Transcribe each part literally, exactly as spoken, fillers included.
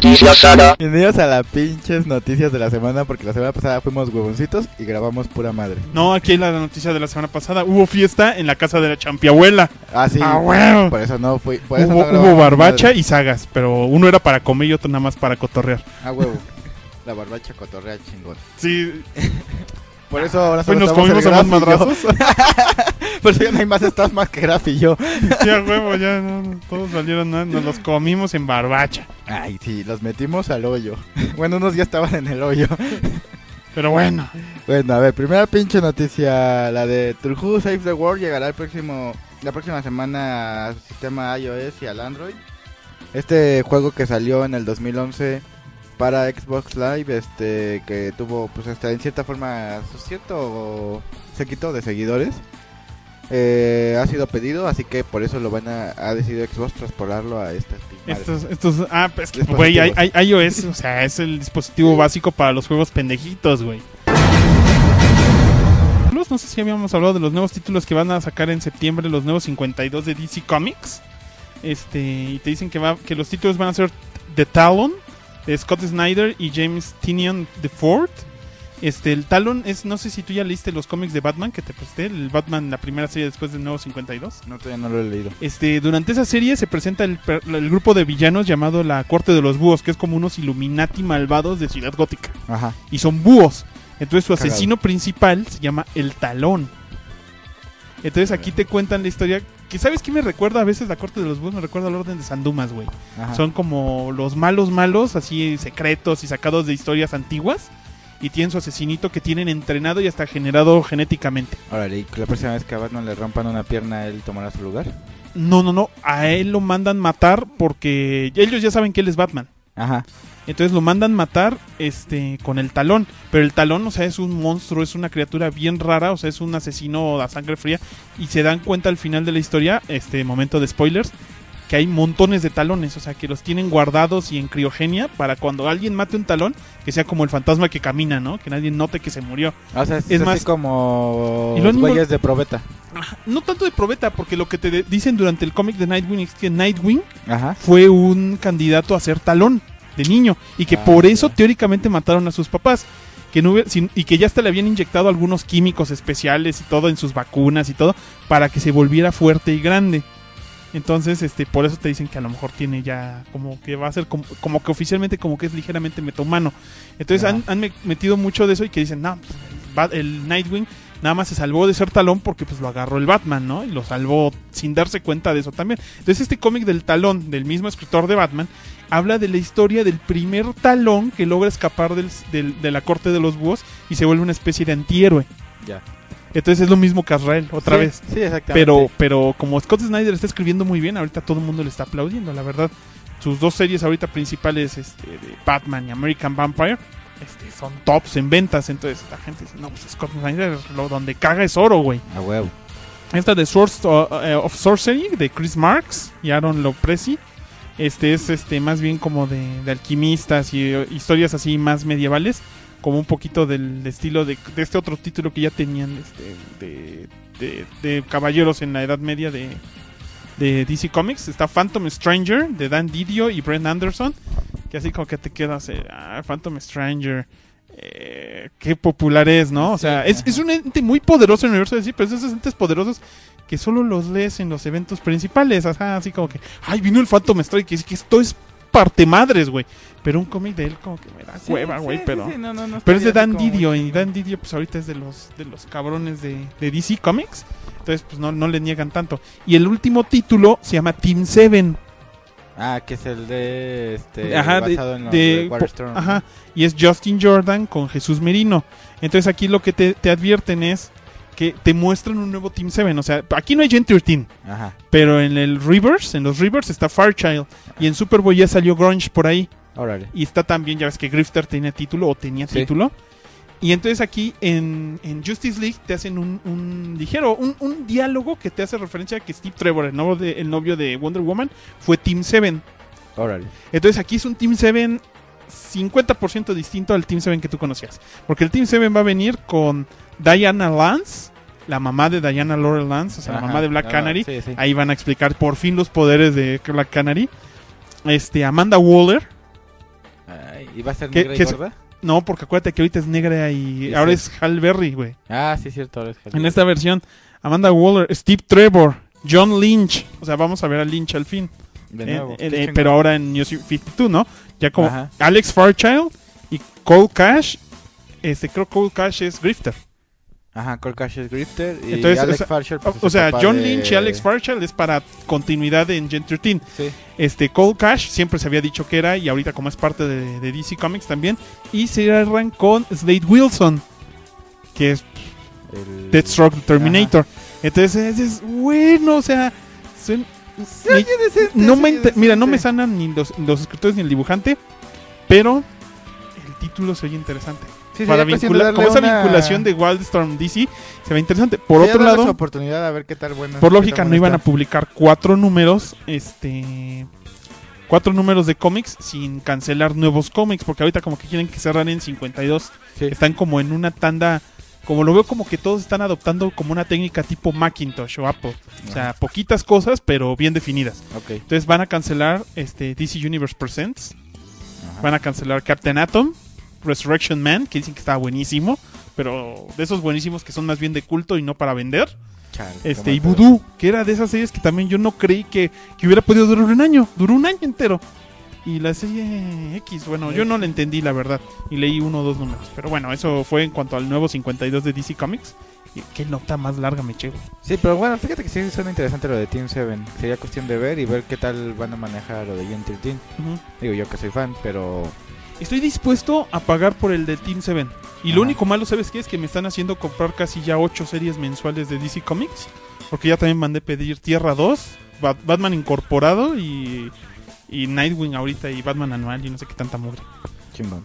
Noticias Saga. Bienvenidos a las pinches noticias de la semana, porque la semana pasada fuimos huevoncitos y grabamos pura madre. No, aquí hay la noticia de la semana pasada. Hubo fiesta en la casa de la champiabuela. Ah, sí. Ah, bueno. Por eso no fui. Por eso Hubo, no hubo barbacha madre. y sagas, pero uno era para comer y otro nada más para cotorrear. Ah, huevo. La barbacha cotorrea chingón. Sí. Por eso ahora Pues solo nos estamos comimos el a más Graf y yo. madrazos. Por eso ya no hay más staff más que Graf y yo. Ya, huevo, ya, no, no, todos salieron, ¿no? Nos los comimos en barbacha. Ay, sí, los metimos al hoyo. Bueno, unos ya estaban en el hoyo. Pero bueno. Bueno, a ver, primera pinche noticia, la de True Save the World llegará el próximo, la próxima semana al sistema iOS y al Android. Este juego que salió en el dos mil once para Xbox Live, este, que tuvo, pues, hasta en cierta forma, su cierto séquito de seguidores, eh, ha sido pedido, así que por eso lo van a, ha decidido Xbox transportarlo a estas madres. Estos, estos, ah, pues, Dispositivos. güey, hay, hay iOS, o sea, es el dispositivo básico para los juegos pendejitos, güey. No sé si habíamos hablado de los nuevos títulos que van a sacar en septiembre, los nuevos cincuenta y dos de D C Comics. Este, y te dicen que va, que los títulos van a ser The Talon, de Scott Snyder y James Tynion the Fourth. Este, el Talon es, no sé si tú ya leíste los cómics de Batman que te presté, el Batman, la primera serie después del nuevo cincuenta y dos. No, todavía no lo he leído. Este, durante esa serie se presenta el, el grupo de villanos llamado la Corte de los Búhos, que es como unos Illuminati malvados de Ciudad Gótica. Ajá. Y son búhos. Entonces su Cagado. asesino principal se llama el Talón. Entonces aquí te cuentan la historia. Que ¿sabes qué me recuerda a veces la Corte de los Búhos? Me recuerda al Orden de San Dumas, güey. Ajá. Son como los malos malos, así secretos y sacados de historias antiguas. Y tienen su asesinito que tienen entrenado y hasta generado genéticamente. Órale, y la próxima vez que a Batman le rompan una pierna, él tomará su lugar. No, no, no. A él lo mandan matar porque ellos ya saben que él es Batman. Ajá. Entonces lo mandan matar este con el Talón. Pero el Talón, o sea, es un monstruo, es una criatura bien rara, o sea, es un asesino a sangre fría. Y se dan cuenta al final de la historia, este momento de spoilers, que hay montones de talones, o sea, que los tienen guardados y en criogenia para cuando alguien mate un talón, que sea como el fantasma que camina, ¿no? Que nadie note que se murió. O sea, es, Es es más- así como Y lo mismo- güeyes de probeta. Ajá, no tanto de probeta, porque lo que te de- dicen durante el cómic de Nightwing es que Nightwing Ajá. fue un candidato a ser Talón de niño y que Ah, por eso ya. teóricamente mataron a sus papás. Que no hubiera- sin- y que ya hasta le habían inyectado algunos químicos especiales y todo en sus vacunas y todo para que se volviera fuerte y grande. Entonces, este, por eso te dicen que a lo mejor tiene ya como que va a ser como, como que oficialmente como que es ligeramente metahumano. Entonces Ajá. han, han me- metido mucho de eso y que dicen, no, pues, el, Bat- el Nightwing nada más se salvó de ser Talón porque pues lo agarró el Batman, ¿no? Y lo salvó sin darse cuenta de eso también. Entonces este cómic del Talón, del mismo escritor de Batman, habla de la historia del primer Talón que logra escapar del, del- de la corte de los búhos y se vuelve una especie de antihéroe. Ya. Entonces es lo mismo que Azrael, otra Sí, vez. Sí, exactamente. Pero, pero como Scott Snyder está escribiendo muy bien, ahorita todo el mundo le está aplaudiendo, la verdad. Sus dos series ahorita principales, este, de Batman y American Vampire, este, son tops en ventas. Entonces la gente dice, no, pues Scott Snyder, lo donde caga es oro, güey. A huevo. Esta de Swords uh, uh, of Sorcery, de Chris Marks y Aaron Lopresti, este es este más bien como de, de alquimistas y uh, historias así más medievales, como un poquito del estilo de, de este otro título que ya tenían este, de, de, de caballeros en la Edad Media de, de D C Comics. Está Phantom Stranger de Dan Didio y Brent Anderson, que así como que te quedas, eh, ah, Phantom Stranger, eh, qué popular es, ¿no? O sea, Sí, es, es un ente muy poderoso en el universo de D C, pero es esos entes poderosos que solo los lees en los eventos principales. Ajá, así como que, ay, vino el Phantom Stranger, que, que esto es parte madres, güey. Pero un cómic de él como que me da Sí, cueva, sí, güey, sí, pero... sí, no, no, no Pero es de estaría Dan así como Didio, muy y chingón. Dan Didio pues ahorita es de los de los cabrones de, de D C Comics. Entonces pues no, no le niegan tanto. Y el último título se llama Team Seven. Ah, que es el de este Ajá, de, basado en los de- de po- Waterstorm. ajá, y es Justin Jordan con Jesús Merino. Entonces aquí lo que te, te advierten es que te muestran un nuevo Team Seven. O sea, aquí no hay Gen trece, Ajá. pero en el Reverse, en los Reverse está Fairchild. Y en Superboy ya salió Grunge por ahí. Órale. Y está también, ya ves que Grifter tenía título o tenía Sí. título. Y entonces aquí en, en Justice League te hacen un, un ligero, un, un diálogo que te hace referencia a que Steve Trevor, el novio de, el novio de Wonder Woman, fue Team Seven. Órale. Entonces aquí es un Team Seven cincuenta por ciento distinto al Team Seven que tú conocías. Porque el Team Seven va a venir con Diana Lance, la mamá de Diana Laurel Lance, o sea, Ajá. la mamá de Black Ah, Canary. sí, sí. Ahí van a explicar por fin los poderes de Black Canary. Este, Amanda Waller, ¿Y va a ser ¿Qué- negra y qué es- gorda? No, porque acuérdate que ahorita es negra y Sí, ahora sí. es Halle Berry, güey. Ah, sí, cierto. Ahora es En esta versión, Amanda Waller, Steve Trevor, John Lynch. O sea, vamos a ver a Lynch al fin. De Eh, nuevo. eh, Qué eh, chingón. pero ahora en New cincuenta y dos, ¿no? Ya como Ajá. Alex Fairchild y Cole Cash. Este, creo que Cole Cash es Grifter. Ajá, Cole Cash es Grifter y Entonces, Alex o sea, Fairchild, pues, O es sea, el papá John de- Lynch y Alex Fairchild es para continuidad en Gen trece. Sí. Este, Cole Cash siempre se había dicho que era, y ahorita como es parte de, de D C Comics también. Y cierran con Slade Wilson, que es El... Deathstroke Terminator. Entonces es bueno, o sea, son- Se me- oye decente, no se me oye ent- mira, no me decente. sanan ni los, los escritores ni el dibujante, pero el título se oye interesante. Sí, Para sería cuestión de vincular, darle como esa una- vinculación de Wildstorm D C se ve interesante. Por Sí, otro darle su lado, oportunidad a ver qué tal bueno. por qué lógica tan no bueno iban a está. publicar cuatro números, este, cuatro números de cómics sin cancelar nuevos cómics, porque ahorita como que quieren que cerrar en cincuenta y dos. Sí. Están como en una tanda, como lo veo como que todos están adoptando como una técnica tipo Macintosh o Apple. O sea, poquitas cosas, pero bien definidas. Ok. Entonces van a cancelar este D C Universe Presents, Ajá. van a cancelar Captain Atom, Resurrection Man, que dicen que está buenísimo, pero de esos buenísimos que son más bien de culto y no para vender. Chale, Este, qué y mal Voodoo, que era de esas series que también yo no creí que, que hubiera podido durar un año. Duró un año entero. Y la serie X, bueno, yo no la entendí, la verdad. Y leí uno o dos números. Pero bueno, eso fue en cuanto al nuevo cincuenta y dos de D C Comics. Y qué nota más larga me eché, güey. Sí, pero bueno, fíjate que sí suena interesante lo de Team siete. Sería cuestión de ver y ver qué tal van a manejar lo de Gen trece. Ujú. Digo yo que soy fan, pero... Estoy dispuesto a pagar por el de Team siete. Y lo Ajá. único malo, ¿sabes qué? Es que me están haciendo comprar casi ya ocho series mensuales de D C Comics. Porque ya también mandé pedir Tierra dos, Bat- Batman Incorporado y, y Nightwing ahorita y Batman Anual y no sé qué tanta mugre. Chingón.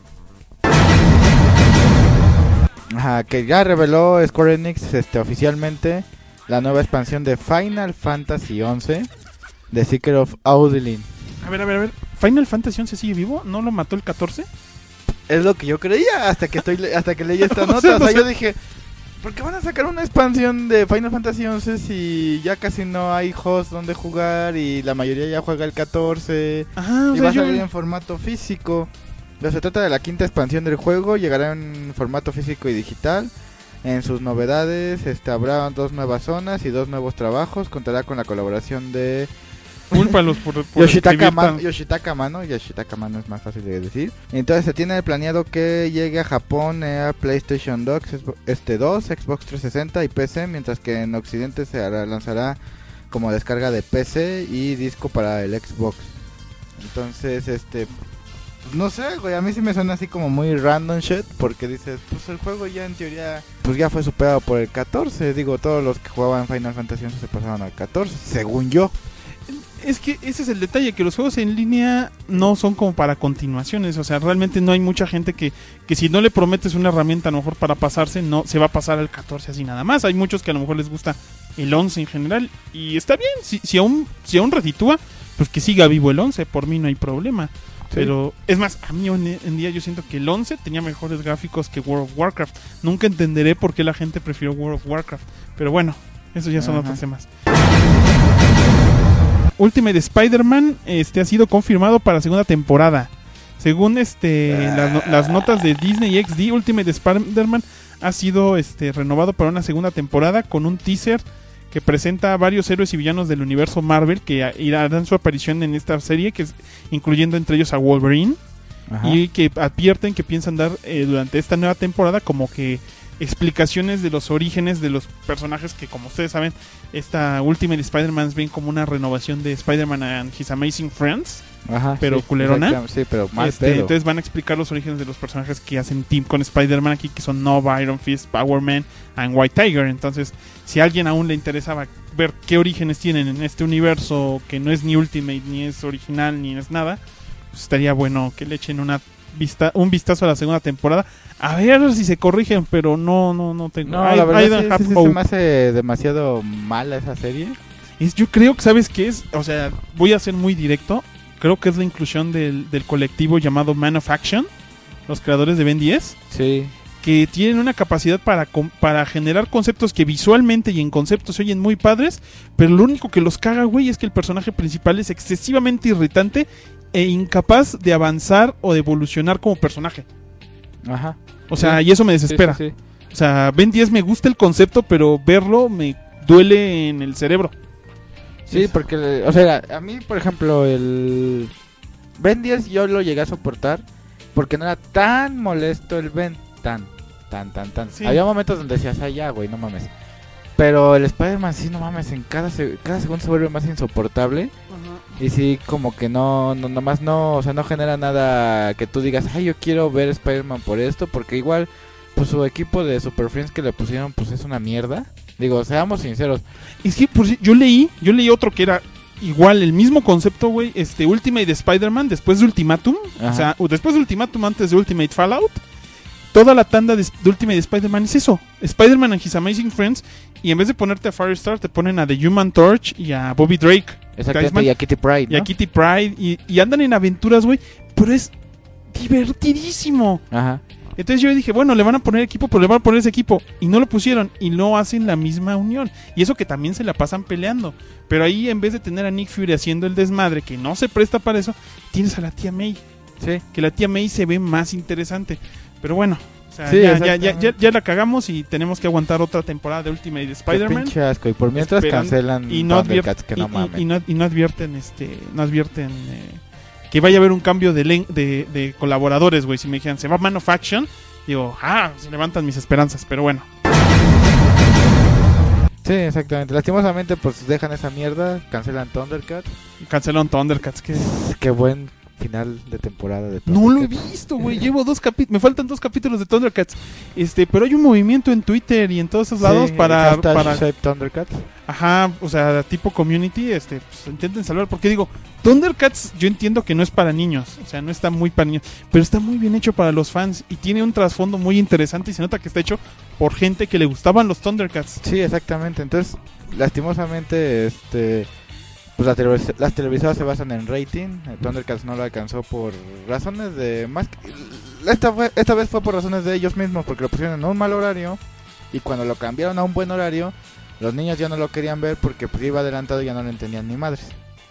Ajá, que ya reveló Square Enix este, oficialmente la nueva expansión de Final Fantasy once, The Secret of Audilin. A ver, a ver, a ver. ¿Final Fantasy once sigue vivo? ¿No lo mató el catorce? Es lo que yo creía hasta que estoy le- hasta que leí esta O nota. sea, O no sea, sé. yo dije, ¿por qué van a sacar una expansión de Final Fantasy once si ya casi no hay host donde jugar y la mayoría ya juega el catorce? Ajá, o Y sea, va a yo... salir en formato físico. Ya se trata de la quinta expansión del juego, llegará en formato físico y digital. En sus novedades este, habrá dos nuevas zonas y dos nuevos trabajos. Contará con la colaboración de Cúlpalos por, por Yoshitaka, escribir Man- tan- Yoshitaka Mano. Yoshitaka Mano es más fácil de decir. Entonces se tiene planeado que llegue a Japón a PlayStation dos, este dos, Xbox trescientos sesenta y P C, mientras que en Occidente se hará- lanzará como descarga de P C y disco para el Xbox. Entonces, este, pues no sé, güey, a mí sí me suena así como muy random shit, porque dices, pues el juego ya en teoría, pues ya fue superado por el catorce. Digo, todos los que jugaban Final Fantasy once se pasaron al catorce, según yo. Es que ese es el detalle, que los juegos en línea no son como para continuaciones. O sea, realmente no hay mucha gente que, que si no le prometes una herramienta a lo mejor para pasarse, no se va a pasar al catorce así nada más. Hay muchos que a lo mejor les gusta el once en general. Y está bien, si, si aún si aún reditúa, pues que siga vivo el once, por mí no hay problema. Sí. Pero es más, a mí hoy en día yo siento que el once tenía mejores gráficos que World of Warcraft. Nunca entenderé por qué la gente prefirió World of Warcraft. Pero bueno, esos ya son Ajá. otros temas. Ultimate Spider-Man este, ha sido confirmado para segunda temporada. Según este las, no- las notas de Disney X D, Ultimate Spider-Man ha sido este, renovado para una segunda temporada con un teaser que presenta a varios héroes y villanos del universo Marvel que a- harán su aparición en esta serie, que es, incluyendo entre ellos a Wolverine. Ajá. Y que advierten que piensan dar eh, durante esta nueva temporada como que explicaciones de los orígenes de los personajes que, como ustedes saben, esta Ultimate Spider-Man es bien como una renovación de Spider-Man and His Amazing Friends. Ajá, pero sí, culerona. exactamente, sí, pero mal Este, pedo. entonces van a explicar los orígenes de los personajes que hacen team con Spider-Man aquí, que son Nova, Iron Fist, Power Man and White Tiger. Entonces, si a alguien aún le interesaba ver qué orígenes tienen en este universo, que no es ni Ultimate, ni es original, ni es nada, pues estaría bueno que le echen una vista, un vistazo a la segunda temporada. A ver si se corrigen, pero no, no, no tengo. No, I- la I verdad don't sí, have sí, sí hope. se me hace demasiado mala esa serie. Es- yo creo que, ¿sabes qué es? O sea, voy a ser muy directo. Creo que es la inclusión del, del colectivo llamado Man of Action, los creadores de Ben diez, Sí. que tienen una capacidad para, com- para generar conceptos que visualmente y en conceptos se oyen muy padres, pero lo único que los caga, güey, es que el personaje principal es excesivamente irritante e incapaz de avanzar o de evolucionar como personaje. Ajá. O sea, Sí. y eso me desespera. Sí, sí, sí. O sea, Ben diez me gusta el concepto, pero verlo me duele en el cerebro. Sí, Es- porque, o sea, a mí, por ejemplo, el Ben diez yo lo llegué a soportar porque no era tan molesto el Ben, tan, tan, tan, tan. Sí. Había momentos donde decías, ah, ya, güey, no mames. Pero el Spider-Man sí, no mames, en cada, se- cada segundo se vuelve más insoportable. Y sí, como que no, no, nomás no, o sea, no genera nada que tú digas, ay, yo quiero ver Spider-Man por esto, porque igual, pues su equipo de Super Friends que le pusieron, pues es una mierda. Digo, seamos sinceros. Es que por si- yo leí, yo leí otro que era igual, el mismo concepto, güey, este Ultimate de Spider-Man después de Ultimatum, Ajá. o sea, o después de Ultimatum antes de Ultimate Fallout. Toda la tanda de, de Ultimate Spider-Man es eso, Spider-Man and His Amazing Friends, y en vez de ponerte a Firestar te ponen a The Human Torch y a Bobby Drake. Exactamente, Iceman, y a Kitty Pryde, y a ¿no? Kitty Pryde, y, y andan en aventuras, güey, pero es divertidísimo. Ajá. Entonces yo dije, bueno, le van a poner equipo, pero le van a poner ese equipo. Y no lo pusieron. Y no hacen la misma unión. Y eso que también se la pasan peleando. Pero ahí, en vez de tener a Nick Fury haciendo el desmadre, que no se presta para eso, tienes a la tía May. Sí. Que la tía May se ve más interesante. Pero bueno, o sea, Sí, ya, ya, ya, exactamente. ya, ya la cagamos y tenemos que aguantar otra temporada de Ultimate Qué Spider-Man. pinche asco. Y por mientras Esperan- cancelan Y no, advier- Thundercats, que y, no y- mames. y no, y no advierten, este, no advierten eh, que vaya a haber un cambio de, len- de, de colaboradores, güey. Si me dijeran, se va Man of Action, digo, ah, se levantan mis esperanzas, pero bueno. Sí, exactamente. Lastimosamente, pues dejan esa mierda, cancelan Thundercats. Cancelaron Thundercats, que Qué buen final de temporada de no lo he Thundercats. visto, güey. Llevo dos capítulos, me faltan dos capítulos de Thundercats. Este, pero hay un movimiento en Twitter y en todos esos lados Sí, para, hashtag para Shape Thundercats. ajá, o sea, tipo community, este, pues, intenten salvar, porque digo, Thundercats yo entiendo que no es para niños, o sea, no está muy para niños, pero está muy bien hecho para los fans y tiene un trasfondo muy interesante y se nota que está hecho por gente que le gustaban los Thundercats. Sí, exactamente. Entonces, lastimosamente, este, pues las, televis- las televisoras se basan en rating. El Thundercats no lo alcanzó por razones de más. que- Esta, fue, esta vez fue por razones de ellos mismos, porque lo pusieron en un mal horario y cuando lo cambiaron a un buen horario, los niños ya no lo querían ver porque pues, iba adelantado y ya no lo entendían ni madres.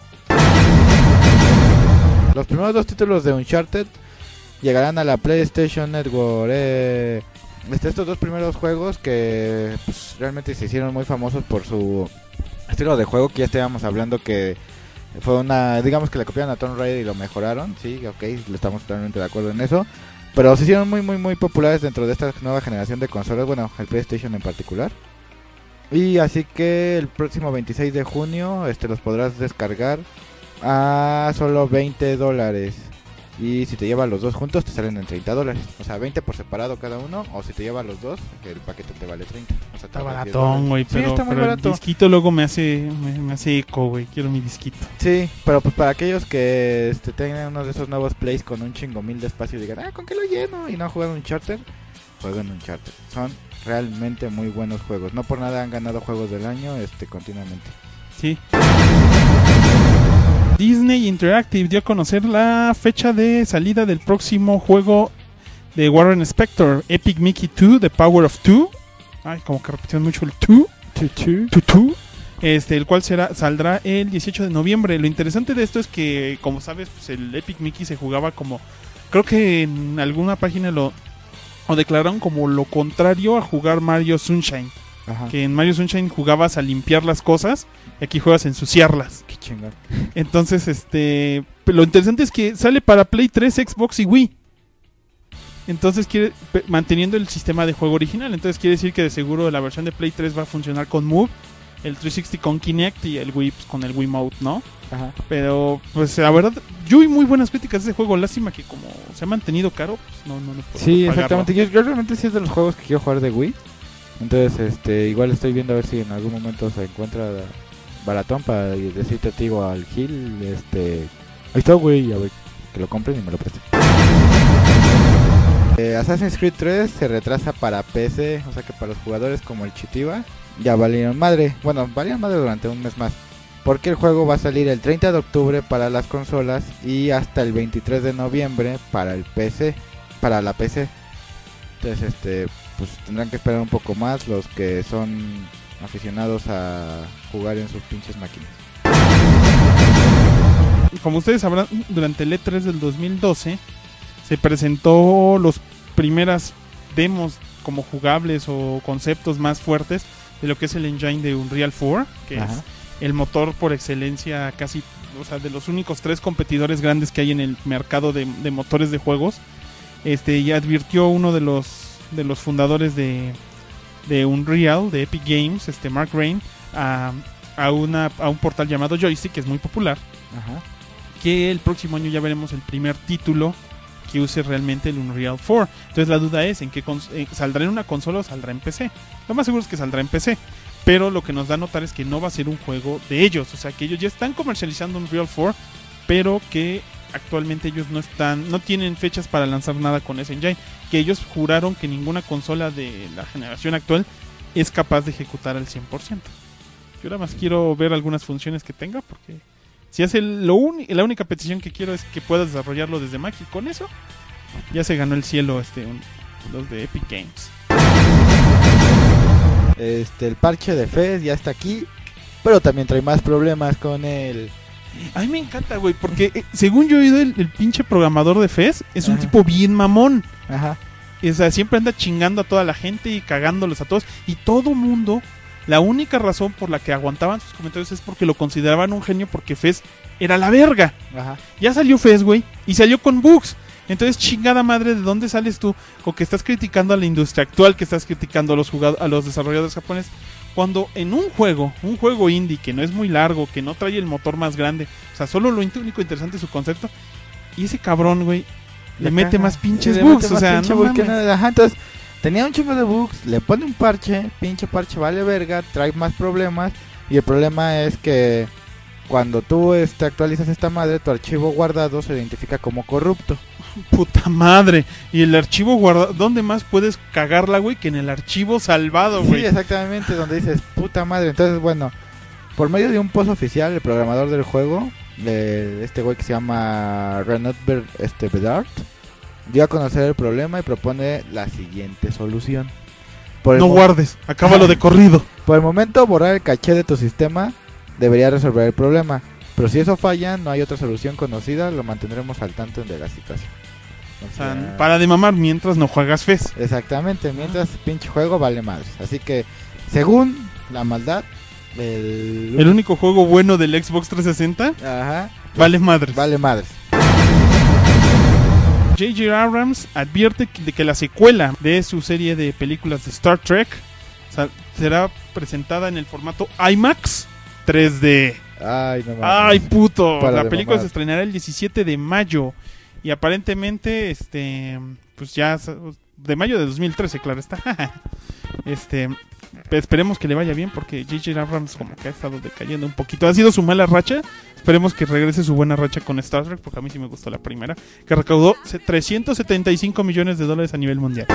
Los primeros dos títulos de Uncharted llegarán a la PlayStation Network. Eh, este, estos dos primeros juegos que pues, realmente se hicieron muy famosos por su estilo de juego, que ya estábamos hablando que fue una, digamos que le copiaron a Tomb Raider y lo mejoraron, sí, ok, estamos totalmente de acuerdo en eso, pero se hicieron muy muy muy populares dentro de esta nueva generación de consolas, bueno, el PlayStation en particular. Y así que el próximo veintiséis de junio este los podrás descargar a solo veinte dólares. Y si te llevas los dos juntos te salen en treinta dólares. O sea, veinte por separado cada uno. O si te llevas los dos, el paquete te vale treinta. O sea, Está te ahorras diez baratón, güey, dólares. Sí, pero, está muy pero el barato. disquito luego me hace, me, me hace eco, güey, quiero mi disquito. Sí, pero pues para aquellos que este, tengan uno de esos nuevos plays con un chingo mil de espacio y digan, ah, ¿con qué lo lleno? Y no juegan un charter, jueguen un charter. Son realmente muy buenos juegos. No por nada han ganado juegos del año este continuamente. Sí. Disney Interactive dio a conocer la fecha de salida del próximo juego de Warren Spector, Epic Mickey dos, The Power of Two. Ay, como que repitieron mucho el two. Two, two. Este, el cual será, saldrá el dieciocho de noviembre. Lo interesante de esto es que, como sabes, pues el Epic Mickey se jugaba como, creo que en alguna página lo, lo declararon como lo contrario a jugar Mario Sunshine. Ajá. Que en Mario Sunshine jugabas a limpiar las cosas y aquí juegas a ensuciarlas. Qué chingón. Entonces, este, lo interesante es que sale para Play tres, Xbox y Wii. Entonces, quiere, pe- manteniendo el sistema de juego original. Entonces, quiere decir que de seguro la versión de Play tres va a funcionar con Move, el trescientos sesenta con Kinect y el Wii pues, con el Wiimote, ¿no? Ajá. Pero, pues, la verdad, yo vi muy buenas críticas de ese juego. Lástima que como se ha mantenido caro, pues no, no, no puedo Sí, pagarlo. exactamente. Yo, yo realmente sí es de los juegos que quiero jugar de Wii. Entonces, este, igual estoy viendo a ver si en algún momento se encuentra baratón para decirte, digo, al Gil, este, ahí está, güey, a ver, que lo compren y me lo presten. Eh, Assassin's Creed tres se retrasa para P C, o sea que para los jugadores como el Chitiba ya valieron madre. Bueno, valieron madre durante un mes más. Porque el juego va a salir el treinta de octubre para las consolas y hasta el veintitrés de noviembre para el P C, para la P C. Entonces, este, pues tendrán que esperar un poco más los que son aficionados a jugar en sus pinches máquinas. como ustedes sabrán, durante el E tres del dos mil doce se presentó los primeras demos como jugables o conceptos más fuertes de lo que es el engine de Unreal cuatro, que Ajá. es el motor por excelencia casi, o sea, de los únicos tres competidores grandes que hay en el mercado de, de motores de juegos. Este, y advirtió uno de los de los fundadores de, de Unreal, de Epic Games, este Mark Rain, a, a, una, a un portal llamado Joystick, que es muy popular, Ajá. que el próximo año ya veremos el primer título que use realmente el Unreal cuatro. Entonces la duda es en qué cons- eh, saldrá en una consola o saldrá en P C. Lo más seguro es que saldrá en P C, pero lo que nos da a notar es que no va a ser un juego de ellos, o sea que ellos ya están comercializando Unreal cuatro, pero que actualmente ellos no están, no tienen fechas para lanzar nada con ese engine, que ellos juraron que ninguna consola de la generación actual es capaz de ejecutar al cien por ciento. Yo nada más quiero ver algunas funciones que tenga, porque si hace lo un, la única petición que quiero es que puedas desarrollarlo desde Mac, y con eso ya se ganó el cielo este un, los de Epic Games. Este, el parche de Fez ya está aquí, pero también trae más problemas con el... A mí me encanta, güey, porque eh, según yo he oído, el, el pinche programador de Fez es Ajá. un tipo bien mamón. Ajá. O sea, siempre anda chingando a toda la gente y cagándolos a todos. Y todo mundo, la única razón por la que aguantaban sus comentarios es porque lo consideraban un genio, porque Fez era la verga. Ajá. Ya salió Fez, güey, y salió con bugs. Entonces, chingada madre, ¿de dónde sales tú? O que estás criticando a la industria actual, que estás criticando a los jugado- a los desarrolladores japoneses, cuando en un juego, un juego indie que no es muy largo, que no trae el motor más grande, o sea, solo lo único interesante es su concepto, y ese cabrón, güey, le, le mete caja. más pinches sí, bugs, o sea, no mames. No, ajá, entonces, tenía un chingo de bugs, le pone un parche, pinche parche vale verga, trae más problemas, y el problema es que cuando tú este, actualizas esta madre, tu archivo guardado se identifica como corrupto. Puta madre. Y el archivo guardado, ¿dónde más puedes cagarla, güey? Que en el archivo salvado, güey. Sí, exactamente, donde dices, puta madre. Entonces, bueno, por medio de un post oficial, el programador del juego, de este güey que se llama Renaud Ber- este, Bedard, dio a conocer el problema y propone la siguiente solución. Por no mo- guardes, acábalo de corrido. Por el momento, borrar el caché de tu sistema debería resolver el problema. Pero si eso falla, no hay otra solución conocida, lo mantendremos al tanto de la situación. O sea, o sea, para de mamar mientras no juegas Fez. Exactamente, mientras ah. pinche juego vale madres. Así que, según la maldad, el, el único juego bueno del Xbox trescientos sesenta Ajá, vale madres. Vale madres. J J Abrams advierte de que la secuela de su serie de películas de Star Trek será presentada en el formato IMAX tres D. Ay, no mames. Ay, puto. Para la película mamar. se estrenará el diecisiete de mayo. Y aparentemente, este, pues ya, de mayo de dos mil trece, claro está. este, esperemos que le vaya bien, porque J J Abrams como que ha estado decayendo un poquito. Ha sido su mala racha. Esperemos que regrese su buena racha con Star Trek, porque a mí sí me gustó la primera, que recaudó trescientos setenta y cinco millones de dólares a nivel mundial.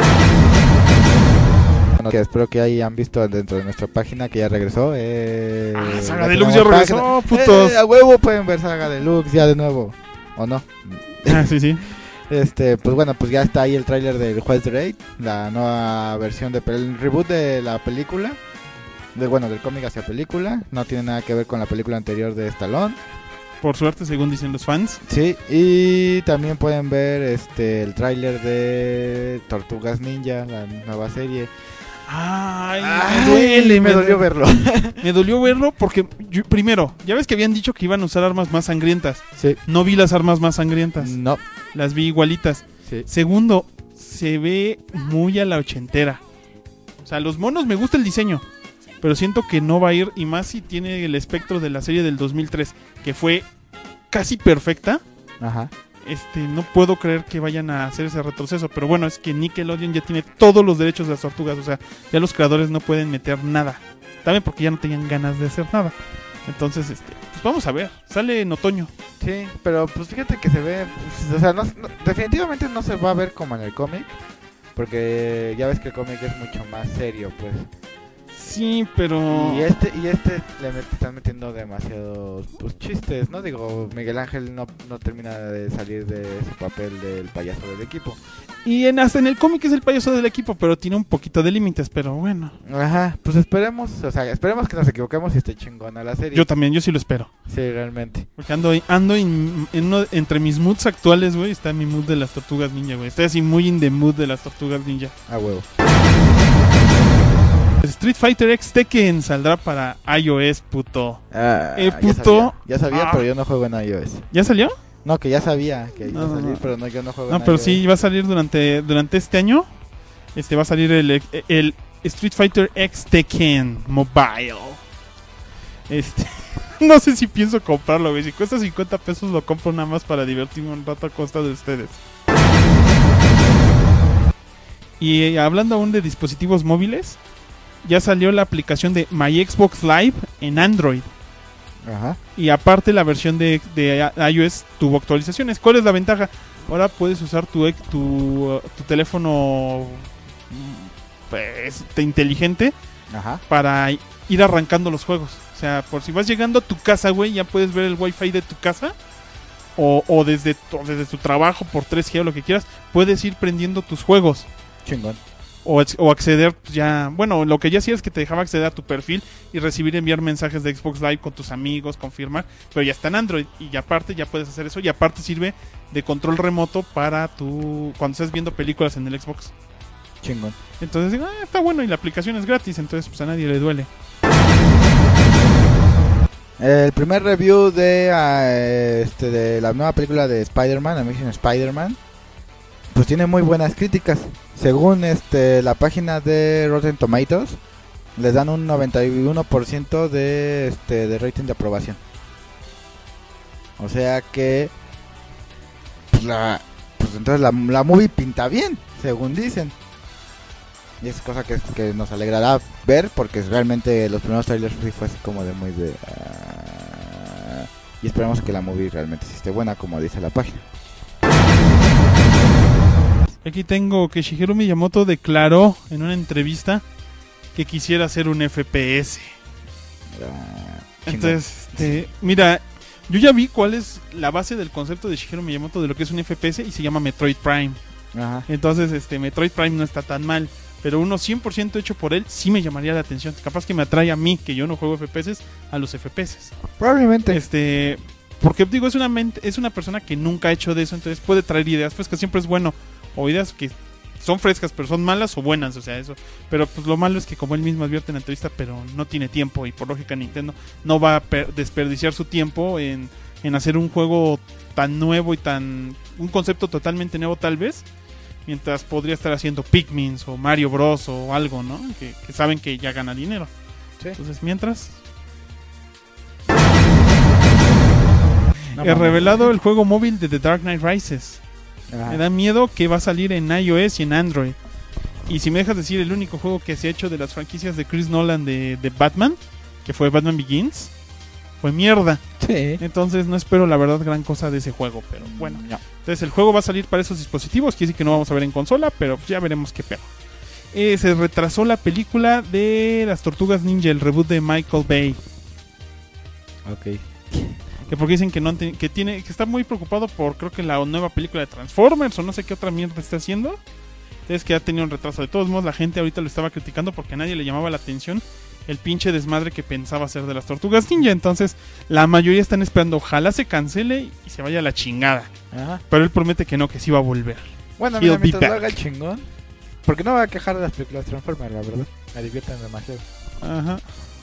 Que espero que hayan visto dentro de nuestra página que ya regresó. Eh, ah, Saga Deluxe ya regresó, putos. Eh, a huevo pueden ver Saga Deluxe ya de nuevo. ¿O no? Ah, sí, sí. Este, pues bueno, pues ya está ahí el tráiler del Juez Dredd, la nueva versión de el reboot de la película. De, bueno, del cómic hacia película. No tiene nada que ver con la película anterior de Stallone. Por suerte, según dicen los fans. Sí, y también pueden ver este el tráiler de Tortugas Ninja, la nueva serie. Ay, Ay, me duele, me, me dolió verlo. Me dolió verlo porque, yo, primero, ya ves que habían dicho que iban a usar armas más sangrientas. Sí. No vi las armas más sangrientas. No. Las vi igualitas. Sí. Segundo, se ve muy a la ochentera. O sea, los monos me gusta el diseño, pero siento que no va a ir, y más si tiene el espectro de la serie del dos mil tres, que fue casi perfecta. Ajá. Este, no puedo creer que vayan a hacer ese retroceso, pero bueno, es que Nickelodeon ya tiene todos los derechos de las tortugas, o sea, ya los creadores no pueden meter nada, también porque ya no tenían ganas de hacer nada. Entonces, este, pues vamos a ver, sale en otoño. Sí, pero pues fíjate que se ve, pues, o sea, no, no, definitivamente no se va a ver como en el cómic, porque ya ves que el cómic es mucho más serio, pues. Sí, pero... Y este y este le met- están metiendo demasiados pues, chistes, ¿no? Digo, Miguel Ángel no, no termina de salir de su papel del payaso del equipo. Y en, hasta en el cómic es el payaso del equipo, pero tiene un poquito de límites, pero bueno. Ajá, pues esperemos, o sea, esperemos que nos equivoquemos y esté chingona la serie. Yo también, yo sí lo espero. Sí, realmente. Porque ando, ando in- en uno- entre mis moods actuales, güey, está mi mood de las Tortugas Ninja, güey. Estoy así muy in the mood de las Tortugas Ninja. A huevo. Street Fighter X Tekken saldrá para iOS, puto. Ah, Eh, ya puto. sabía, ya sabía, Ah. pero yo no juego en iOS. ¿Ya salió? No, que ya sabía que iba No, a no, salir, no. pero no, yo no juego No, en pero iOS. sí va a salir durante durante este año. Este va a salir el, el Street Fighter X Tekken Mobile. Este, no sé si pienso comprarlo, güey. Si cuesta cincuenta pesos lo compro nada más para divertirme un rato a costa de ustedes. Y eh, hablando aún de dispositivos móviles, ya salió la aplicación de My Xbox Live en Android. Ajá. Y aparte la versión de, de iOS tuvo actualizaciones. ¿Cuál es la ventaja? Ahora puedes usar tu, ex- tu, uh, tu teléfono pues, te- inteligente Ajá. para ir arrancando los juegos. O sea, por si vas llegando a tu casa, güey, ya puedes ver el wifi de tu casa. O, o desde, o desde tu trabajo por tres G o lo que quieras, puedes ir prendiendo tus juegos. Chingón. O, ex- o acceder pues, ya, bueno, lo que ya hacía es que te dejaba acceder a tu perfil y recibir y enviar mensajes de Xbox Live con tus amigos, confirmar, pero ya está en Android y ya aparte ya puedes hacer eso y aparte sirve de control remoto para tu cuando estés viendo películas en el Xbox. Chingón. Entonces digo, ah, está bueno y la aplicación es gratis, entonces pues a nadie le duele. El primer review de uh, este de la nueva película de Spider-Man, Amazing Spider-Man, pues tiene muy buenas críticas. Según este la página de Rotten Tomatoes, les dan un noventa y uno por ciento de este de rating de aprobación. O sea que pues, la pues entonces la, la movie pinta bien, según dicen. Y es cosa que, que nos alegrará ver, porque realmente los primeros trailers sí fue así como de muy de... Uh, y esperamos que la movie realmente sí esté buena, como dice la página. Aquí tengo que Shigeru Miyamoto declaró en una entrevista que quisiera hacer un F P S. Uh, Entonces, este, mira, yo ya vi cuál es la base del concepto de Shigeru Miyamoto de lo que es un F P S y se llama Metroid Prime. Ajá. Entonces, este Metroid Prime no está tan mal, pero uno cien por ciento hecho por él sí me llamaría la atención. Capaz que me atrae a mí, que yo no juego F P S, a los F P S. Probablemente. Este, porque digo, es una mente, es una persona que nunca ha hecho de eso, entonces puede traer ideas, pues que siempre es bueno, o ideas que son frescas, pero son malas o buenas, o sea, eso. Pero pues lo malo es que, como él mismo advierte en la entrevista, pero no tiene tiempo y por lógica Nintendo no va a per- desperdiciar su tiempo en, en hacer un juego tan nuevo y tan... un concepto totalmente nuevo tal vez, mientras podría estar haciendo Pikmin o Mario Bros o algo, ¿no? Que, que saben que ya gana dinero. Sí. Entonces, mientras... No He mames. revelado el juego móvil de The Dark Knight Rises. Ajá. Me da miedo que va a salir en iOS y en Android. Y si me dejas decir, el único juego que se ha hecho de las franquicias de Chris Nolan de, de Batman, que fue Batman Begins, fue mierda. Sí. Entonces no espero la verdad gran cosa de ese juego, pero bueno. No. Entonces el juego va a salir para esos dispositivos, quiere decir que no vamos a ver en consola, pero ya veremos qué pedo. Eh, se retrasó la película de las Tortugas Ninja, el reboot de Michael Bay. Ok. Que porque dicen que no han teni- que tiene que está muy preocupado por, creo que la nueva película de Transformers o no sé qué otra mierda está haciendo. Entonces que ha tenido un retraso. De todos modos, la gente ahorita lo estaba criticando porque a nadie le llamaba la atención el pinche desmadre que pensaba hacer de las Tortugas Ninja. Entonces la mayoría están esperando ojalá se cancele y se vaya a la chingada. Ajá. Pero él promete que no, que sí va a volver. Bueno, He'll mira, be mientras lo back. haga el chingón. Porque no va a quejar de las películas Transformers, la verdad. Me divierten demasiado. Ajá.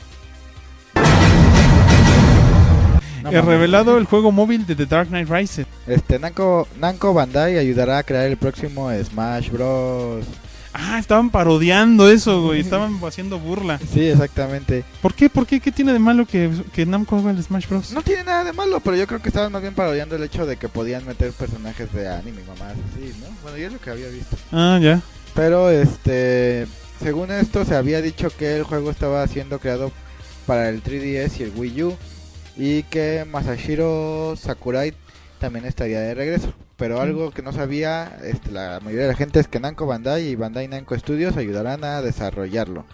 No He mames. revelado el juego móvil de The Dark Knight Rises. Este, Namco, Namco Bandai ayudará a crear el próximo Smash Bros. Ah, estaban parodiando eso, güey. Estaban haciendo burla. Sí, exactamente. ¿Por qué? ¿Por qué? ¿Qué tiene de malo que, que Namco haga el Smash Bros? No tiene nada de malo, pero yo creo que estaban más bien parodiando el hecho de que podían meter personajes de anime, mamás así, ¿no? Bueno, yo es lo que había visto. Ah, ya. Pero, este, según esto, se había dicho que el juego estaba siendo creado para el tres D S y el Wii U. Y que Masashiro Sakurai también estaría de regreso. Pero algo que no sabía este, la mayoría de la gente es que Namco Bandai y Bandai Namco Studios ayudarán a desarrollarlo.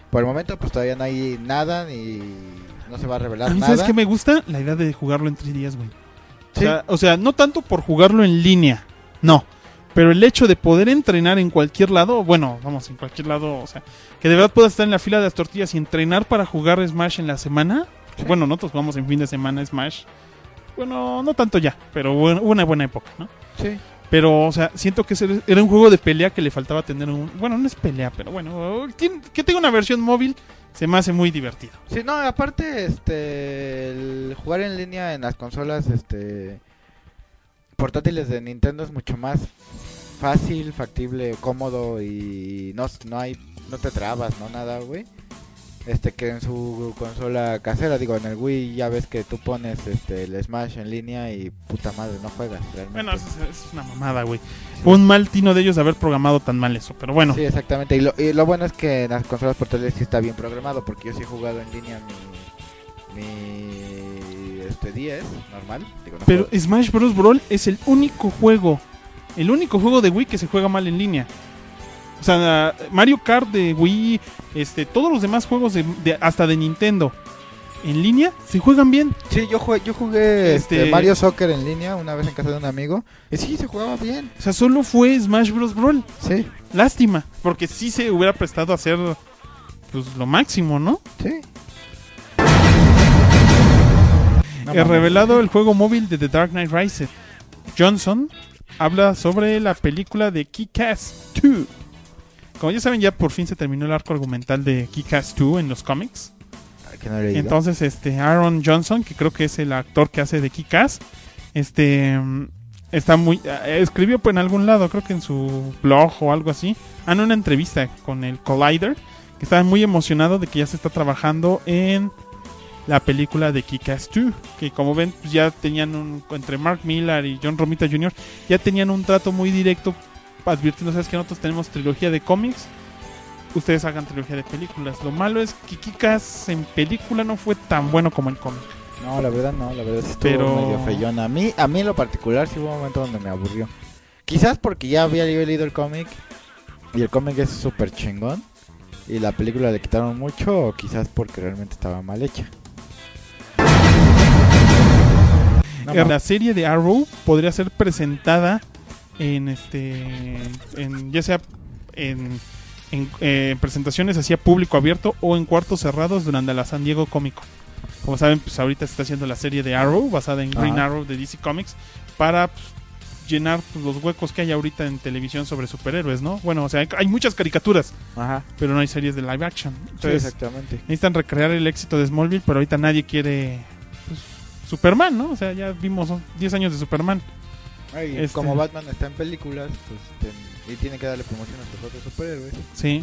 Por el momento pues todavía no hay nada ni no se va a revelar A mí, nada. ¿sabes qué me gusta? La idea de jugarlo en tres D S, güey. O, Sí. sea, o sea, no tanto por jugarlo en línea, no. Pero el hecho de poder entrenar en cualquier lado, bueno, vamos, en cualquier lado, o sea, que de verdad puedas estar en la fila de las tortillas y entrenar para jugar Smash en la semana. Sí. Bueno, nosotros jugamos en fin de semana Smash. Bueno, no tanto ya, pero hubo una buena época, ¿no? Sí. Pero, o sea, siento que ese era un juego de pelea que le faltaba tener un... Bueno, no es pelea, pero bueno, que tenga una versión móvil se me hace muy divertido. Sí, no, aparte, este, el jugar en línea en las consolas, este, portátiles de Nintendo es mucho más fácil, factible, cómodo y no, no hay, no te trabas, no nada, güey. Este, que en su consola casera, digo, en el Wii ya ves que tú pones este el Smash en línea y puta madre, no juegas realmente. Bueno, eso es, eso es una mamada, güey. Sí. Fue un mal tino de ellos haber programado tan mal eso, pero bueno. Sí, exactamente. Y lo, y lo bueno es que en las consolas portátiles sí está bien programado, porque yo sí he jugado en línea mi, mi este diez normal. Digo, no pero juego. Smash Bros. Brawl es el único juego, el único juego de Wii que se juega mal en línea. O sea, Mario Kart de Wii, este, todos los demás juegos de, de, hasta de Nintendo en línea se juegan bien. Sí, yo jugué, yo jugué este... este, Mario Soccer en línea una vez en casa de un amigo y sí, se jugaba bien. O sea, solo fue Smash Bros. Brawl. Sí. Lástima, porque sí se hubiera prestado a hacer pues lo máximo, ¿no? Sí. No, He revelado sí. el juego móvil de The Dark Knight Rises. Johnson habla sobre la película de Kick-Ass dos. Como ya saben, ya por fin se terminó el arco argumental de Kick-Ass dos en los cómics. Que no Entonces, este Aaron Johnson, que creo que es el actor que hace de Kick-Ass, este está muy escribió pues en algún lado, creo que en su blog o algo así, en una entrevista con el Collider, que estaba muy emocionado de que ya se está trabajando en la película de Kick-Ass dos, que como ven pues ya tenían un, entre Mark Millar y John Romita junior, ya tenían un trato muy directo advirtiendo, ¿sabes? Que nosotros tenemos trilogía de cómics, ustedes hagan trilogía de películas. Lo malo es que Kick-Ass en película no fue tan bueno como el cómic. No, la verdad no, la verdad sí estuvo Pero... medio feyona. A mí, a mí en lo particular sí hubo un momento donde me aburrió. Quizás porque ya había leído el cómic y el cómic es súper chingón y la película le quitaron mucho, o quizás porque realmente estaba mal hecha. No, la serie de Arrow podría ser presentada en este en ya sea en, en eh, presentaciones así a público abierto o en cuartos cerrados durante la San Diego Comic Con. Como saben, pues ahorita se está haciendo la serie de Arrow basada en Green Ajá. Arrow de D C Comics para pues, llenar pues, los huecos que hay ahorita en televisión sobre superhéroes, ¿no? Bueno, o sea, hay, hay muchas caricaturas, Ajá. pero no hay series de live action. Entonces, sí, exactamente. Necesitan recrear el éxito de Smallville, pero ahorita nadie quiere pues, Superman, ¿no? O sea, ya vimos diez años de Superman. Ay, este... Como Batman está en películas, pues ten... y tiene que darle promoción a estos otros superhéroes. Sí.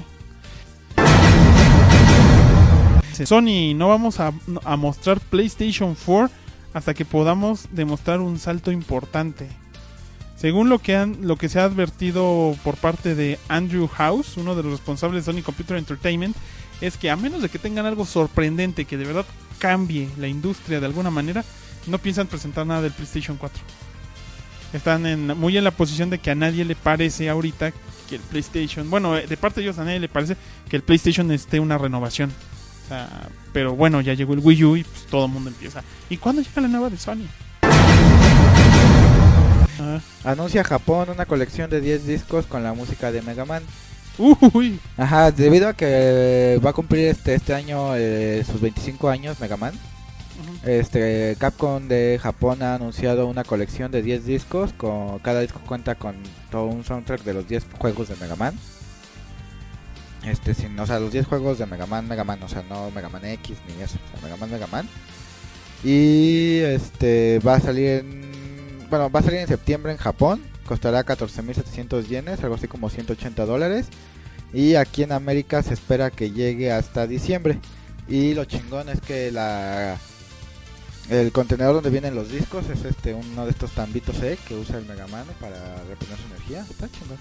Sony, no vamos a, a mostrar PlayStation cuatro hasta que podamos demostrar un salto importante. Según lo que han, lo que se ha advertido por parte de Andrew House, uno de los responsables de Sony Computer Entertainment, es que a menos de que tengan algo sorprendente que de verdad cambie la industria de alguna manera, no piensan presentar nada del PlayStation cuatro. Están en, muy en la posición de que a nadie le parece ahorita que el PlayStation, bueno, de parte de ellos a nadie le parece que el PlayStation esté una renovación. O sea, pero bueno, ya llegó el Wii U y pues todo el mundo empieza. ¿Y cuándo llega la nueva de Sony? Ah. Anuncia Japón una colección de diez discos con la música de Mega Man. Uy. Ajá, debido a que va a cumplir este este año eh, sus veinticinco años Mega Man. Uh-huh. Este Capcom de Japón ha anunciado una colección de diez discos, con cada disco cuenta con todo un soundtrack de los diez juegos de Mega Man. Este, sin, o sea, los diez juegos de Mega Man, Mega Man, o sea, no Mega Man X ni eso, o sea, Mega Man, Mega Man. Y este va a salir en, bueno, va a salir en septiembre en Japón, costará catorce mil setecientos yenes, algo así como ciento ochenta dólares. Y aquí en América se espera que llegue hasta diciembre. Y lo chingón es que la el contenedor donde vienen los discos es este uno de estos tambitos E que usa el Mega Man para reponer su energía. Está chingón.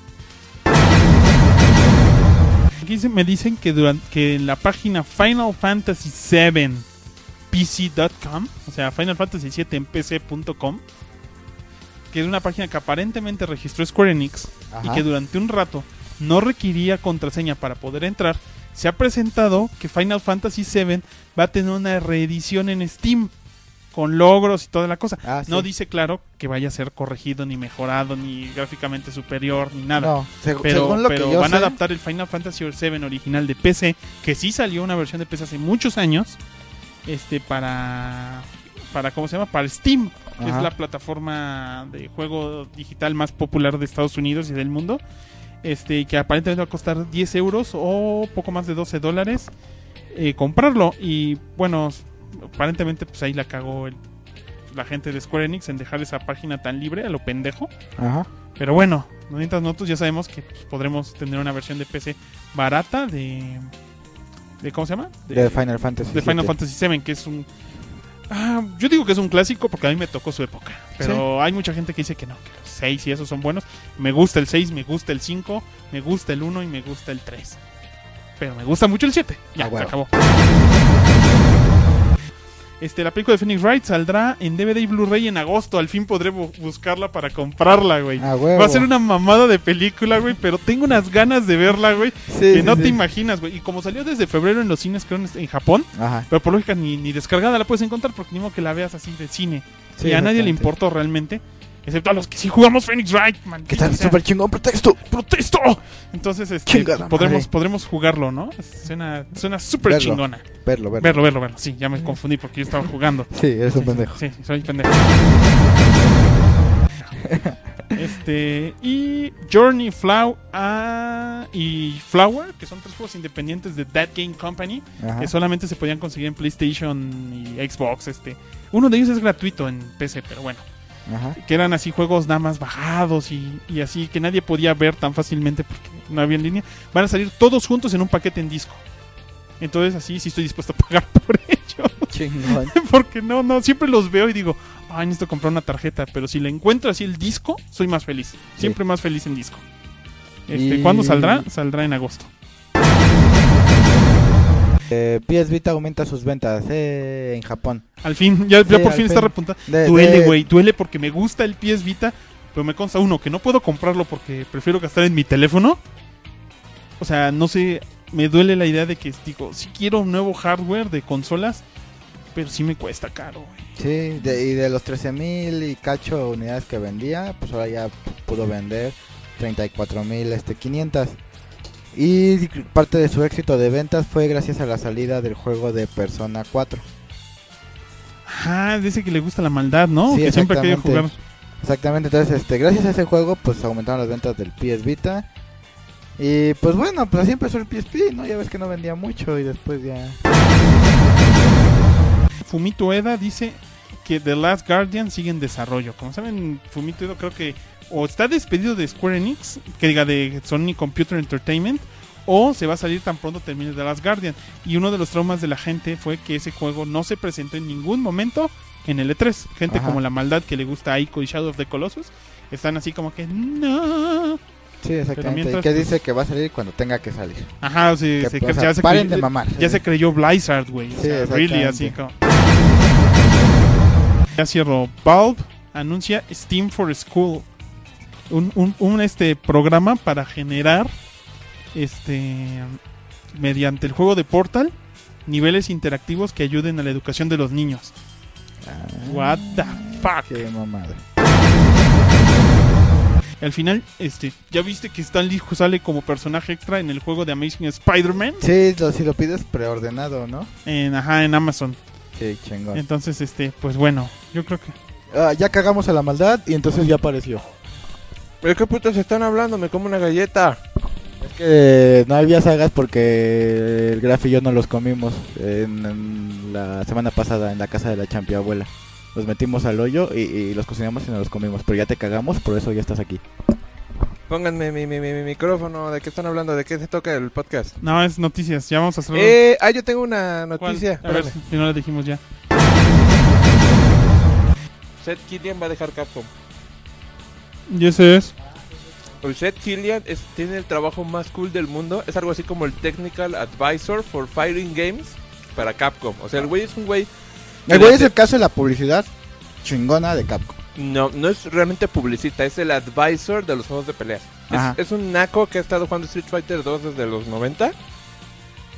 Aquí me dicen que durante que en la página Final Fantasy siete P C punto com, o sea, Final Fantasy siete en P C punto com, que es una página que aparentemente registró Square Enix. Ajá. Y que durante un rato no requería contraseña para poder entrar, se ha presentado que Final Fantasy siete va a tener una reedición en Steam con logros y toda la cosa. Ah, sí. No dice claro que vaya a ser corregido, ni mejorado, ni gráficamente superior, ni nada. No, seg- pero según lo pero que yo van sé, a adaptar el Final Fantasy siete original de P C, que sí salió una versión de P C hace muchos años, este para para ¿cómo se llama? Para Steam, que Ajá. es la plataforma de juego digital más popular de Estados Unidos y del mundo. Este, que aparentemente va a costar diez euros o poco más de doce dólares eh, comprarlo. Y bueno, aparentemente pues ahí la cagó el, la gente de Square Enix en dejar esa página tan libre a lo pendejo. Ajá. Pero bueno, mientras nosotros ya sabemos que pues, podremos tener una versión de P C barata de... de ¿cómo se llama? De, de Final Fantasy de Final siete. Fantasy siete, que es un... Ah, yo digo que es un clásico porque a mí me tocó su época. Pero hay mucha gente que dice que no, que los seis y esos son buenos. Me gusta el seis, me gusta el cinco, me gusta el uno y me gusta el tres. Pero me gusta mucho el siete. Ya, Ah, bueno. se acabó. Este, la película de Phoenix Wright saldrá en D V D y Blu-ray en agosto. Al fin podré bu- buscarla para comprarla, güey. Ah, huevo. Va a ser una mamada de película, güey, pero tengo unas ganas de verla, güey, Sí, que sí, no sí. te imaginas, güey. Y como salió desde febrero en los cines, creo, en, en Japón, Ajá. pero por lógica ni, ni descargada la puedes encontrar porque ni modo que la veas así de cine. Sí, y a nadie le exactamente. importó realmente, excepto a los que sí jugamos Phoenix Wright, man. ¿Qué tal? Súper chingón pretexto. ¡Protesto! Entonces, este, Chingada podremos, madre. podremos jugarlo, ¿no? Suena, suena súper Verlo. chingona. Verlo, verlo. Verlo, verlo, verlo. Sí, ya me confundí porque yo estaba jugando. Sí, eres un Sí, pendejo. Sí, sí, soy pendejo. Este, y Journey, Flow ah, y Flower, que son tres juegos independientes de That Game Company, Ajá. que solamente se podían conseguir en PlayStation y Xbox. Este, uno de ellos es gratuito en P C, pero bueno, Ajá. que eran así juegos nada más bajados y, y así que nadie podía ver tan fácilmente porque no había en línea. Van a salir todos juntos en un paquete en disco. Entonces así sí estoy dispuesto a pagar por ello. Chingón. Porque no, no, siempre los veo y digo, ay, necesito comprar una tarjeta. Pero si le encuentro así el disco, soy más feliz. Siempre más feliz en disco. Este, Y- ¿Cuándo saldrá? Saldrá en agosto. Eh, P S Vita aumenta sus ventas eh, en Japón. Al fin, ya, ya Sí, por al fin está fin. repuntado. De- Duele, de- güey, duele porque me gusta el P S Vita. Pero me consta, uno, que no puedo comprarlo porque prefiero gastar en mi teléfono. O sea, no sé, me duele la idea de que, digo, si quiero un nuevo hardware de consolas, pero sí me cuesta caro, güey. Sí, de, y de los trece mil y cacho unidades que vendía, pues ahora ya p- pudo vender treinta y cuatro mil este, quinientas. Y parte de su éxito de ventas fue gracias a la salida del juego de Persona cuatro. Ah, dice que le gusta la maldad, ¿no? Sí, que siempre ha querido jugar. exactamente. Exactamente, entonces este, gracias a ese juego pues aumentaron las ventas del P S Vita. Y pues bueno, pues así empezó el P S P, ¿no? Ya ves que no vendía mucho y después ya... Fumito Eda dice que The Last Guardian sigue en desarrollo. Como saben, Fumito Eda creo que o está despedido de Square Enix, que diga de Sony Computer Entertainment, o se va a salir tan pronto termine The Last Guardian. Y uno de los traumas de la gente fue que ese juego no se presentó en ningún momento en el E tres. Gente Ajá. como La Maldad, que le gusta a Ico y Shadow of the Colossus, están así como que no. Sí, exactamente. mientras, y que pues- dice que va a salir cuando tenga que salir. Ajá, o sea, Que, se- o que sea, ya se paren creyó- de mamar. Ya se creyó Blizzard, güey. O Sí, sea, really, así exactamente. como... Ya cierro. Valve anuncia Steam for School. Un, un, un, este programa para generar este mediante el juego de Portal niveles interactivos que ayuden a la educación de los niños. Ah, What the fuck. Qué mamada. Al final, este, ¿ya viste que Stan Lee sale como personaje extra en el juego de Amazing Spider-Man? Sí, lo, si lo pides preordenado, ¿no? En, ajá, en Amazon. Sí, chingón. Entonces, este, pues bueno, yo creo que... Ah, ya cagamos a la maldad y entonces ya apareció. ¿Pero qué putas están hablando? Me como una galleta. Es que no había sagas porque el Graf y yo no los comimos en, en la semana pasada en la casa de la champi abuela. Los metimos al hoyo y, y los cocinamos y no los comimos. Pero ya te cagamos, por eso ya estás aquí. Pónganme mi, mi, mi, mi micrófono. ¿De qué están hablando? ¿De qué se toca el podcast? No, es noticias, ya vamos a hacerlo. Eh, ah, yo tengo una ¿Cuál? noticia. A ver, Espérame. si no la dijimos ya. Seth Killian va a dejar Capcom. Y ese es... El Seth Killian es, tiene el trabajo más cool del mundo. Es algo así como el Technical Advisor for Fighting Games para Capcom. O sea, el güey es un güey... El güey es el caso de la publicidad chingona de Capcom. No, no es realmente publicista, es el advisor de los juegos de pelea. Ajá. Es, es un naco que ha estado jugando Street Fighter dos desde los noventa.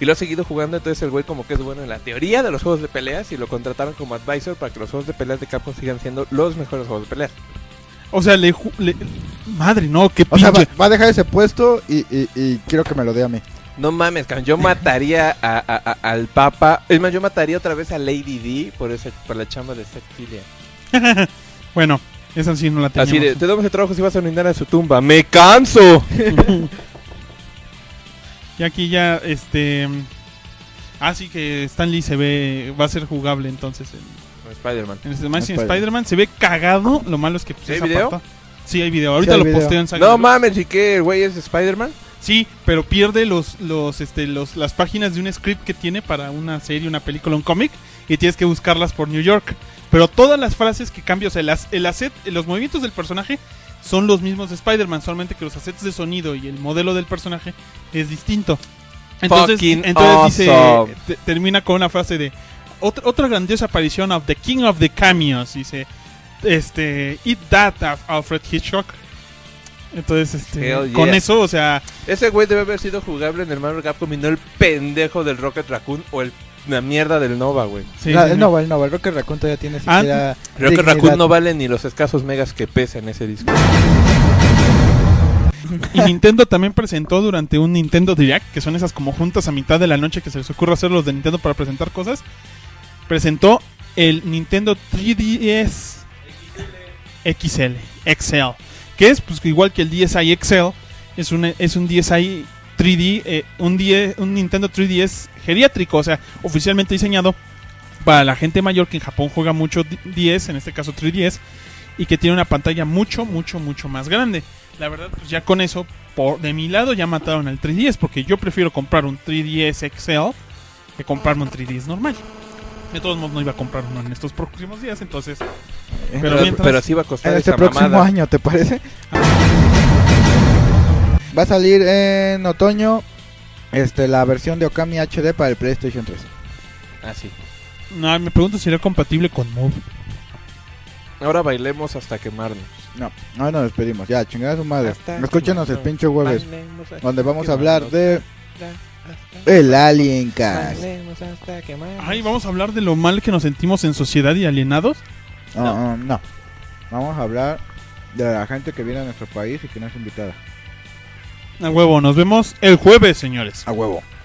Y lo ha seguido jugando, entonces el güey como que es bueno en la teoría de los juegos de peleas y lo contrataron como advisor para que los juegos de peleas de Capcom sigan siendo los mejores juegos de peleas. O sea, le, ju- le- madre, no, qué O sea, pinche. va, va a dejar ese puesto y, y, y quiero que me lo dé a mí. No mames, cabrón, yo mataría a, a- a- al Papa. Es más, yo mataría otra vez a Lady D por ese, por la chamba de Seth Killian. Bueno, esa sí no la teníamos. Así de, te damos el trabajo si vas a brindar a su tumba. ¡Me canso! Y aquí ya, este... Ah, sí, que Stan Lee se ve... Va a ser jugable entonces en, Spider-Man. en este Amazing Spider-Man. Spider-Man. Se ve cagado. Lo malo es que... Pues, ¿Sí hay esa video? parte- Sí, hay video. Ahorita Sí hay lo video. posteo en Saga No de Luz. mames, ¿y qué? ¿El güey es Spider-Man? Sí, pero pierde los, los, este, los, las páginas de un script que tiene para una serie, una película, un cómic, y tienes que buscarlas por New York. Pero todas las frases que cambia, o sea, el, as- el asset, los movimientos del personaje son los mismos de Spider-Man, solamente que los assets de sonido y el modelo del personaje es distinto. Entonces, Fucking entonces awesome. dice, te- termina con una frase de otra, otra grandiosa aparición of the King of the Cameos, dice, este, eat that, Alfred Hitchcock. Entonces, este, Hell con yeah. eso, o sea, Ese güey debe haber sido jugable en el Marvel Capcom y no el pendejo del Rocket Raccoon o el, la mierda del Nova, güey. sí, no, sí, el sí. Nova, el Nova, el Rocket Raccoon todavía tiene Ah, siquiera Rocket dignidad. Raccoon no vale ni los escasos megas que pesa en ese disco. Y Nintendo también presentó durante un Nintendo Direct, que son esas como juntas a mitad de la noche que se les ocurre hacer los de Nintendo para presentar cosas. Presentó el Nintendo tres D S X L, X L, que es pues igual que el D S i X L, es un es un D S i tres D, eh, un, D- un Nintendo tres D S geriátrico, o sea, oficialmente diseñado para la gente mayor que en Japón juega mucho D S, en este caso tres D S, y que tiene una pantalla mucho, mucho, mucho más grande. La verdad, pues ya con eso, por, de mi lado ya mataron al tres D S, porque yo prefiero comprar un tres D S X L que comprarme un tres D S normal. De todos modos no iba a comprar uno en estos próximos días, entonces... Pero Pero Pero, mientras- pero así va a costar en este esa próximo mamada. año, ¿te parece? Va a salir en otoño este la versión de Okami H D para el PlayStation tres. Ah, sí. No, me pregunto si sería compatible con Move. Ahora bailemos hasta quemarnos. No, ahora nos despedimos. Ya, chingada su madre. Hasta Escúchanos el quemarnos. pinche jueves, Bailemos hasta donde vamos a hablar quemarnos. de Hasta- el Alien Cast. Bailemos hasta quemarnos. Ay, vamos a hablar de lo mal que nos sentimos en sociedad y alienados. No, no, no. Vamos a hablar de la gente que viene a nuestro país y que no es invitada. A huevo, nos vemos el jueves, señores. A huevo.